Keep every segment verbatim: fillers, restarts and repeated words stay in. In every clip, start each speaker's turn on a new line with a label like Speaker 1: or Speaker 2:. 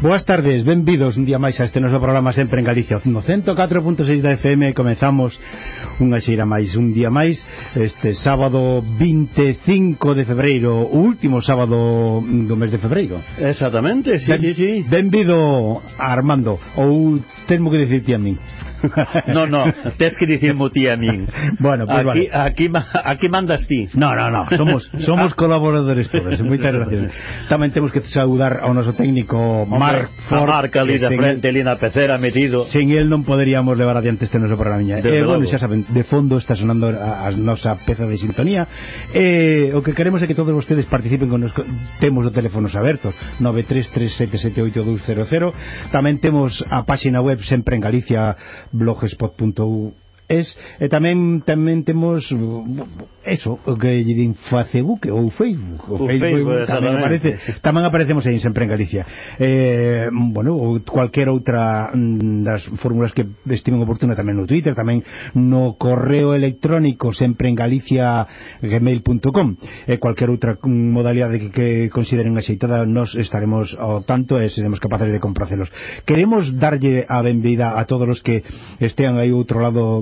Speaker 1: Boas tardes, benvidos un día máis a este noso programa Sempre en Galicia. No ciento catro punto seis da F M comezamos unha xeira máis, un día máis, este sábado vinte e cinco de febreiro, o último sábado do mes de febreiro.
Speaker 2: Exactamente, sí, ben, sí, sí.
Speaker 1: Benvido, Armando, ou tenmo que dicirte a min?
Speaker 2: No, no, tes que dicirmo ti a min.
Speaker 1: Bueno, pues
Speaker 2: aquí,
Speaker 1: vale.
Speaker 2: aquí, aquí mandas ti.
Speaker 1: No, no, no, somos somos colaboradores todos. Moitas gracias. Tamén temos que saudar ao noso técnico Marc Ford,
Speaker 2: marca ali de frente, ali na pecera metido.
Speaker 1: Sin él non poderíamos levar adiante este noso programa. Eh, bueno, xa saben, de fondo está sonando a, a nosa peza de sintonía. Eh, o que queremos é que todos vostedes participen con nos, temos os teléfonos abertos nove tres tres sete sete oito dous cero cero. Tamén temos a páxina web Sempre en Galicia blogspot punto u es, e tamén tamén temos eso, o que lle din Facebook ou Facebook, o,
Speaker 2: o
Speaker 1: Facebook,
Speaker 2: Facebook
Speaker 1: tamén aparece, tamén aparecemos aí Sempre en Galicia. Eh, bueno, ou cualquier outra das fórmulas que estimen oportuna, tamén no Twitter, tamén no correo electrónico sempre en galicia gmail punto com. E cualquier outra modalidade que, que consideren axeitada, nos estaremos ao tanto e seremos capaces de compracelos. Queremos darlle a benvida a todos os que estean aí outro lado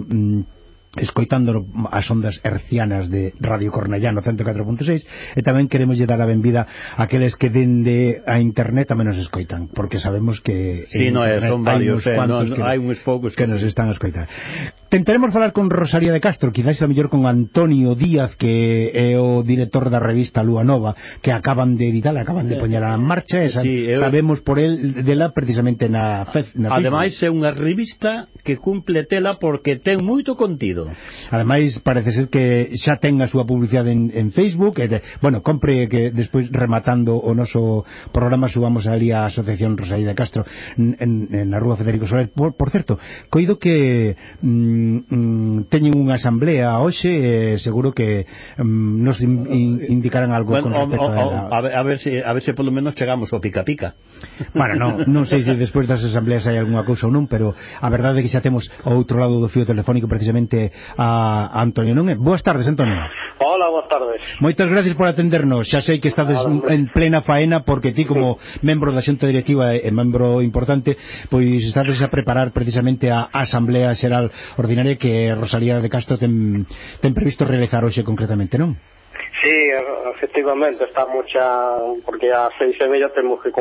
Speaker 1: escoitando as ondas hercianas de Radio Cornellano ciento catro punto seis, e tamén queremos lle dar a benvida a aqueles que dende a internet tamén nos escoitan, porque sabemos que
Speaker 2: sí, no é, son varios, eh, no,
Speaker 1: que,
Speaker 2: hai uns poucos
Speaker 1: que, que nos están a escoitar. Tentaremos falar con Rosalía de Castro, quizás a mellor con Antonio Díaz, que é o director da revista Lúa Nova, que acaban de editar, acaban de poñer a marcha, e
Speaker 2: sí, eu...
Speaker 1: sabemos por el dela precisamente na, na
Speaker 2: ademais é unha revista que cumple tela porque ten moito contido.
Speaker 1: Ademais parece ser que xa ten a súa publicidade en, en Facebook, e de, bueno, compre que despois rematando o noso programa subamos ali a Asociación Rosalía de Castro en, en, en a Rúa Federico Soler. Por, por certo, coido que mm, mm, teñen unha asamblea hoxe, e seguro que mm, nos in, in, indicarán algo, bueno, con respecto
Speaker 2: o, o,
Speaker 1: a,
Speaker 2: a, ver, a ver se a ver se polo menos chegamos ao pica pica.
Speaker 1: Bueno, non, non sei se despois das asambleas hai algunha cousa ou non, pero a verdade é que xa temos ao outro lado do fío telefónico precisamente a a Antonio, non é? Boas tardes, Antonio.
Speaker 3: Hola, boas tardes.
Speaker 1: Moitas gracias por atendernos. Xa sei que estades ah, en plena faena, porque ti como membro da xunta directiva e membro importante, pois estades a preparar precisamente a Asamblea Xeral Ordinaria que Rosalía de Castro ten, ten previsto realizar hoxe concretamente, non?
Speaker 3: Sí, efectivamente, estamos xa, porque a seis e media temos que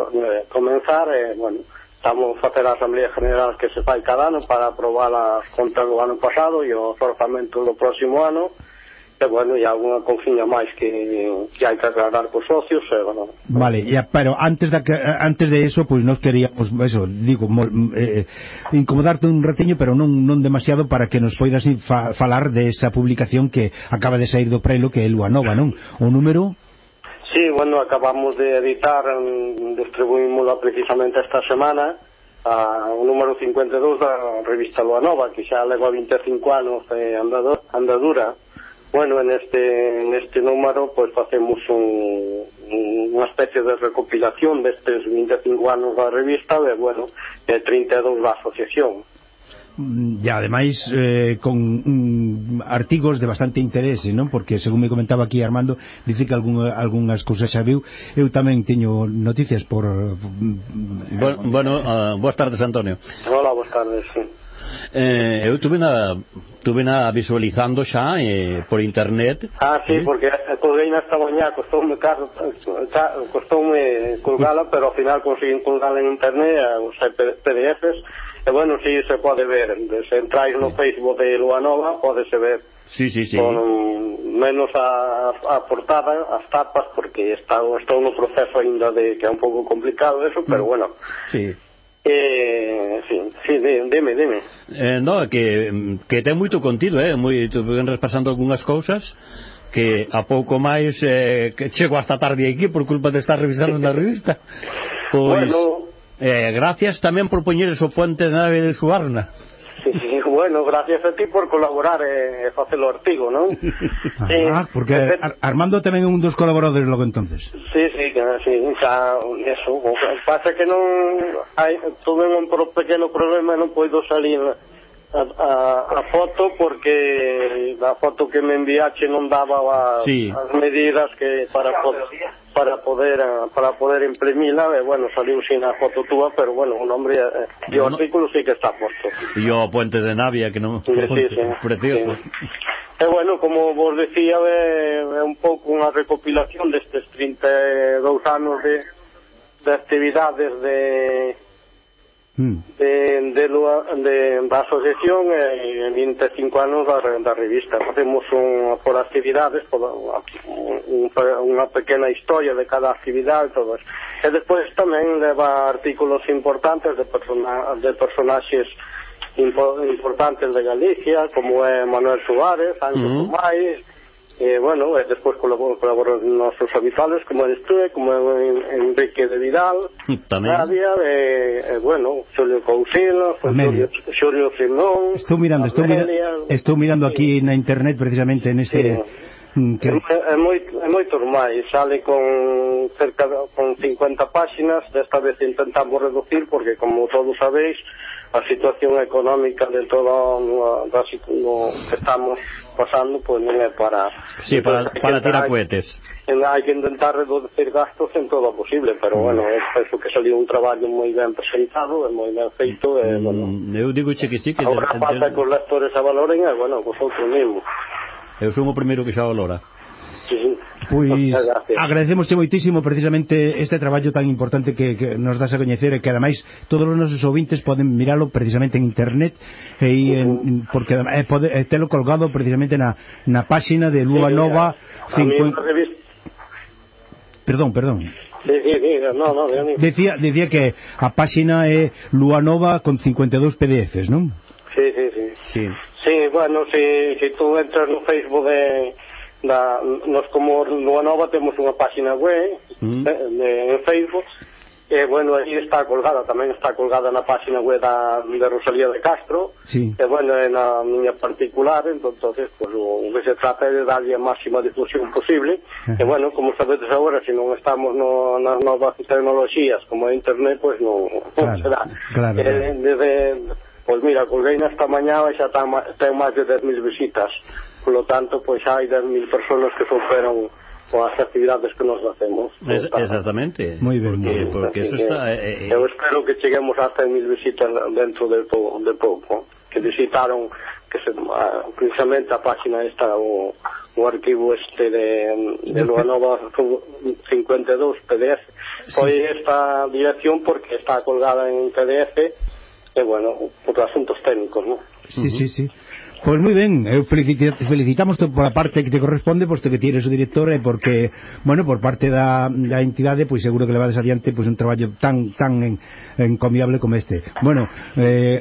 Speaker 3: comenzar, e, bueno, estamos a facer a Asamblea General que se fai cada ano para aprobar as contas do ano pasado e os orzamentos do próximo ano, e bueno, e algunha cousiña máis que, que hai que aclarar cos socios, e bueno.
Speaker 1: Vale, ya, pero antes de, antes de eso, pois pues nos queríamos, eso, digo, mol, eh, incomodarte un ratiño, pero non non demasiado, para que nos poidas fa, falar de esa publicación que acaba de sair do prelo, que é Lúa Nova, non? O número...
Speaker 3: Sí, bueno, acabamos de editar, distribuímoslo precisamente esta semana, a, o número cincuenta e dous da revista Lúa Nova, que xa leva vinte e cinco anos de andadura. Bueno, en este, en este número pues facemos un, unha especie de recopilación destes vinte e cinco anos da revista, e bueno, de trinta e dous da asociación.
Speaker 1: E ademais eh, con um, artigos de bastante interese, non? Porque según me comentaba aquí Armando, dice que algún, algunhas cousas xa viu. Eu tamén teño noticias por...
Speaker 2: Bueno, bueno uh, boas tardes, Antonio.
Speaker 3: Hola, boas tardes, sí.
Speaker 2: Eh, eu tuve na, tuve na visualizando xa eh, por internet.
Speaker 3: Ah, sí, ¿sí? Porque colguei esta mañá, costoume caro, costoume colgala, pero ao final conseguí colgala en internet, os P D Fs. E bueno, si sí, se pode ver, se entráis no Facebook de Lúa Nova, podese ver,
Speaker 2: sí, sí, sí,
Speaker 3: con menos a, a portada, as tapas, porque está, estou no proceso ainda de que é un pouco complicado eso, pero bueno.
Speaker 2: Sí.
Speaker 3: Eh, sí, sí, dime, dime.
Speaker 2: Eh, no, que, que ten moito contido, eh, moi, tu ven repasando algunhas cousas que a pouco máis eh, que chego hasta tarde aquí por culpa de estar revisando na revista. Pois,
Speaker 3: bueno,
Speaker 2: Eh, gracias tamén por poñeres o puente de nave de Suarna.
Speaker 3: Sí, sí, bueno, gracias a ti por colaborar e eh, facer o artigo, non?
Speaker 1: Ah, eh, porque eh, Armando tamén é un dos colaboradores logo entonces.
Speaker 3: Sí, sí, que sí, xa, eso, o que pasa que non hai, tuve un pequeno problema, non poido salir a, a, a foto, porque a foto que me enviache non daba a,
Speaker 2: sí.
Speaker 3: as medidas que para poder, para poder para poder imprimila, e bueno, saliu sin a foto túa, pero bueno, o nombre e eh, o artículo sí que está posto.
Speaker 2: E o Puente de Navia, que non...
Speaker 3: Sí, sí, sí,
Speaker 2: precioso.
Speaker 3: Sí. E bueno, como vos decía, é, é un pouco unha recopilación destes trinta e dous anos de, de actividades de de, de, de, da asociación e vinte e cinco anos da, da revista. Facemos un, por actividades, por un, unha pequena historia de cada actividade, todo eso. E despois tamén leva artículos importantes de, persona, de personaxes importantes de Galicia, como é Manuel Suárez, Ángel uh -huh. Tomais, e, bueno, e despois colaboran nosos habituales, como eres tú, como é Enrique de Vidal, Nadia, e, e, bueno, Xulio Cousinos, Xulio, Xulio Filón...
Speaker 1: Estou mirando, estou, mira, estou mirando aquí na internet, precisamente, neste...
Speaker 3: Sí. Que... É, é, moito, é moito máis, sale con cerca de, con cincuenta páxinas, desta vez intentamos reducir, porque, como todos sabéis, a situación económica de todo no, no que estamos pasando, pues non é para...
Speaker 2: Sí, para, para tirar cohetes.
Speaker 3: Hai que intentar reducir gastos en todo o posible, pero, bueno, é penso que saliu un traballo moi ben presentado, e moi ben feito, e, bueno...
Speaker 2: Eu digo che que sí, que...
Speaker 3: Agora falta que os lectores a valoren, e, bueno, vosotros mesmos.
Speaker 2: Eu son o primeiro que xa valora.
Speaker 3: Sí, sí.
Speaker 1: Pois agradecemos moitísimo precisamente este traballo tan importante que, que nos das a coñecer, e que ademais todos os nosos ouvintes poden miralo precisamente en internet, e en, porque é, pode, é telo colgado precisamente na, na páxina de Lua sí, Nova cincuenta... revista... Perdón, perdón
Speaker 3: sí, sí, sí, no, no,
Speaker 1: decía, decía que a páxina é Lua Nova con cincuenta e dous P D Fs, non?
Speaker 3: Sí, sí, sí
Speaker 2: Sí,
Speaker 3: sí bueno, si, si tú entras no Facebook de Da, nos como Lua Nova temos unha página web mm. de, de, en Facebook, e bueno, aí está colgada, tamén está colgada na página web da, de Rosalía de Castro,
Speaker 1: sí.
Speaker 3: E bueno, é na miña particular, entonces pues, o que se trata é de darlle a máxima difusión posible, uh -huh. E bueno, como sabedes agora, se non estamos no, nas novas tecnoloxías como a internet, pues non,
Speaker 1: claro,
Speaker 3: non será
Speaker 1: claro,
Speaker 3: eh, desde, pois mira, colguei nesta mañá e xa ten, ten máis de dez mil visitas. Por lo tanto, pois hai dez mil personas que superan con as actividades que nos hacemos.
Speaker 2: Es, exactamente.
Speaker 1: Moi ben,
Speaker 2: porque, porque eso está... Eh, eh,
Speaker 3: eu espero que cheguemos a cen mil visitas dentro de, po, de pouco, que visitaron que se, precisamente a página esta, o, o arquivo este de, de Lua Nova cincuenta e dous P D F, foi sí. Esta dirección porque está colgada en P D F, e bueno, por asuntos técnicos, ¿no?
Speaker 1: Sí, uh -huh. sí, sí. Pois moi ben, eu felicitamos por a parte que te corresponde, posto que ti eres o director, e porque, bueno, por parte da, da entidade, pois seguro que levades adiante pois un traballo tan tan en, encomiable como este. Bueno, eh,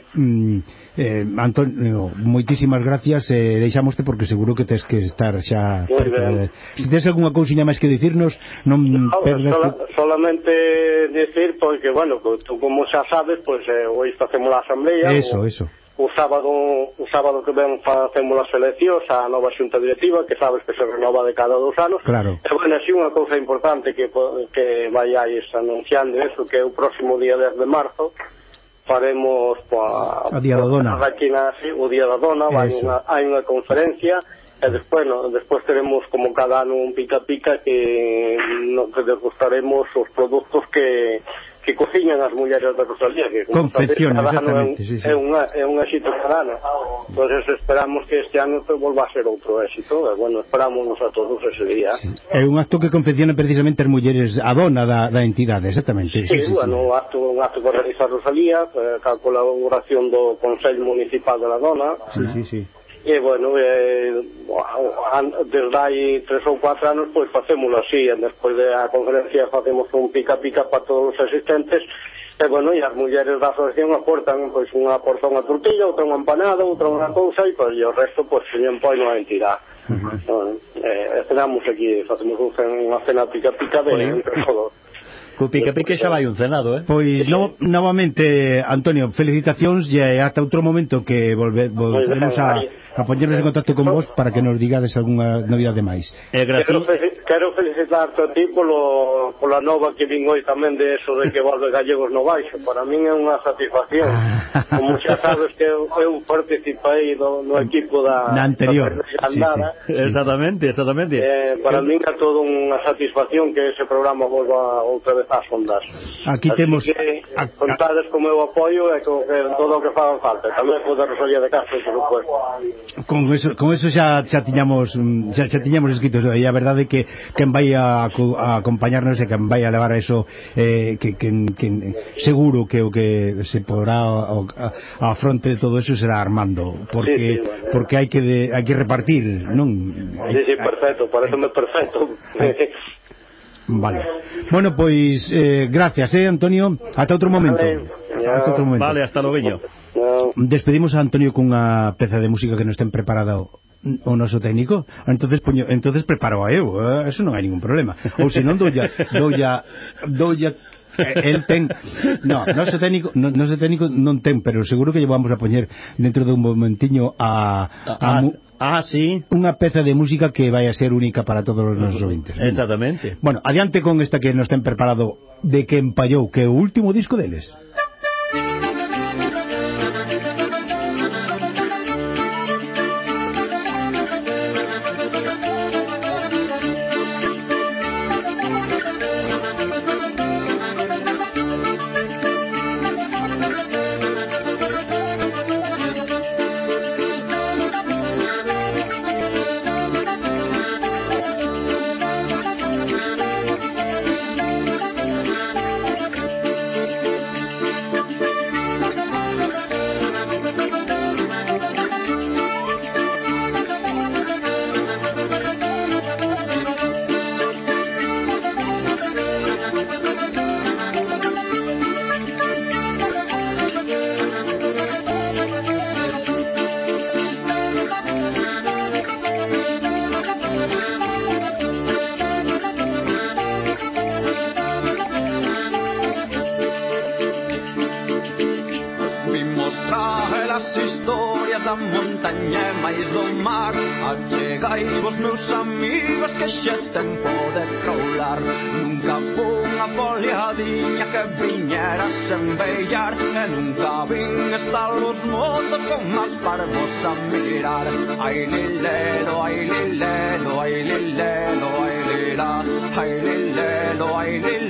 Speaker 1: eh, Antonio, moitísimas gracias, e eh, deixamoste porque seguro que tes que estar xa... Eh, se tes algunha cousiña máis que dicirnos, non
Speaker 3: no,
Speaker 1: perdes...
Speaker 3: Sola, solamente decir, porque, bueno, tú como xa sabes, pois eh, hoy facemos a asamblea...
Speaker 1: Eso, o, eso.
Speaker 3: O sábado, o sábado que ven facemos as eleccións a nova xunta directiva, que sabes que se renova de cada dos anos.
Speaker 1: Claro.
Speaker 3: E bueno, así unha cousa importante que, que vayáis anunciando eso, que o próximo día dez de marzo faremos pa,
Speaker 1: a Día da Dona.
Speaker 3: Aquí na, sí, o Día da Dona, vai unha, hai unha conferencia, e despois, no, despois teremos como cada ano un pica-pica que, no, que degustaremos os produtos que que cociñan as mulleres de Rosalía, que
Speaker 1: confeccionan, exactamente,
Speaker 3: é un,
Speaker 1: sí, sí.
Speaker 3: é unha é un éxito cada ano. Entonces esperamos que este ano pues, volva a ser outro éxito, e bueno, esperámonos a todos ese día.
Speaker 1: Sí. É un acto que confecciona precisamente as mulleres a dona da, da entidade, exactamente.
Speaker 3: Sí, sí, sí, bueno, sí. Acto, un acto que realiza Rosalía, eh, ca colaboración do Consello Municipal de la Dona.
Speaker 1: Sí, sí, sí.
Speaker 3: E, bueno, eh, desde hai tres ou cuatro anos, pois, facémoslo así, e despois da conferencia facemos un pica-pica para todos os asistentes, e, bueno, e as mulleres da asociación aportan, pois, unha porta unha tortilla, outra unha empanada, outra unha cousa, e, pois, e o resto, pois, se lle põe a entidade. Uh -huh. Bueno, eh, cenamos aquí, facemos unha cena pica-pica de entre todos.
Speaker 2: Co pica-pica xa vai un cenado, eh?
Speaker 1: Pois, no, novamente, Antonio, felicitacións, e ata outro momento que volve, volveremos a, a poñernos en contacto con vos para que nos digades algunha novidade máis.
Speaker 2: É
Speaker 3: Quero, quero felicitarte a ti polo, pola nova que vin hoy tamén de eso de que volve Gallegos no Baixo. Para min é unha satisfacción. Como xa sabes que eu, eu participei no, no equipo da
Speaker 1: na anterior,
Speaker 3: da
Speaker 1: sí, sí.
Speaker 2: Exactamente, exactamente.
Speaker 3: Eh, para min é todo unha satisfacción que ese programa volva outra vez ás ondas.
Speaker 1: Aquí
Speaker 3: Así
Speaker 1: temos
Speaker 3: que
Speaker 1: a, a,
Speaker 3: contades co meu apoio e co, que todo o que faga falta. Tamén co da Rosalía de Castro, por supuesto.
Speaker 1: con eso, con eso xa, xa tiñamos xa, xa tiñamos escritos, e a verdade é que quen vai a, a acompañarnos e quen vai a levar a eso eh, que, que, que seguro que o que se porá a, a fronte de todo eso será Armando, porque
Speaker 3: sí, sí, bueno,
Speaker 1: porque hai que de, hai que repartir, non?
Speaker 3: Sí, sí, perfecto, pareceme perfecto.
Speaker 1: Vale. Bueno, pois eh, gracias, eh, Antonio. Ata outro momento.
Speaker 3: Vale,
Speaker 1: Ata outro momento.
Speaker 2: Vale, hasta logo.
Speaker 3: No.
Speaker 1: Despedimos a Antonio cunha peza de música que nos ten preparada o, o noso técnico. Entonces poño, entonces preparo a eu, eh, eso non hai ningún problema. Ou se non doulla, doulla, doulla el ten, no, noso técnico, no, noso técnico non ten, pero seguro que lle vamos a poñer dentro de un momentiño a, a, a mu,
Speaker 2: Ah, sí.
Speaker 1: unha peza de música que vai a ser única para todos os nosos ouvintes.
Speaker 2: Exactamente.
Speaker 1: Bueno, adiante con esta que nos ten preparado de que empallou, que é o último disco deles.
Speaker 4: montaña e máis do mar. Achegai vos meus amigos que xa tempo de croular. Nunca fun a poliadiña que viñera sen bellar, e nunca vin estar os motos con máis parvos a mirar. Ai lilelo, ai lilelo, ai lilelo, ai lila, ai lilelo, ai lilelo.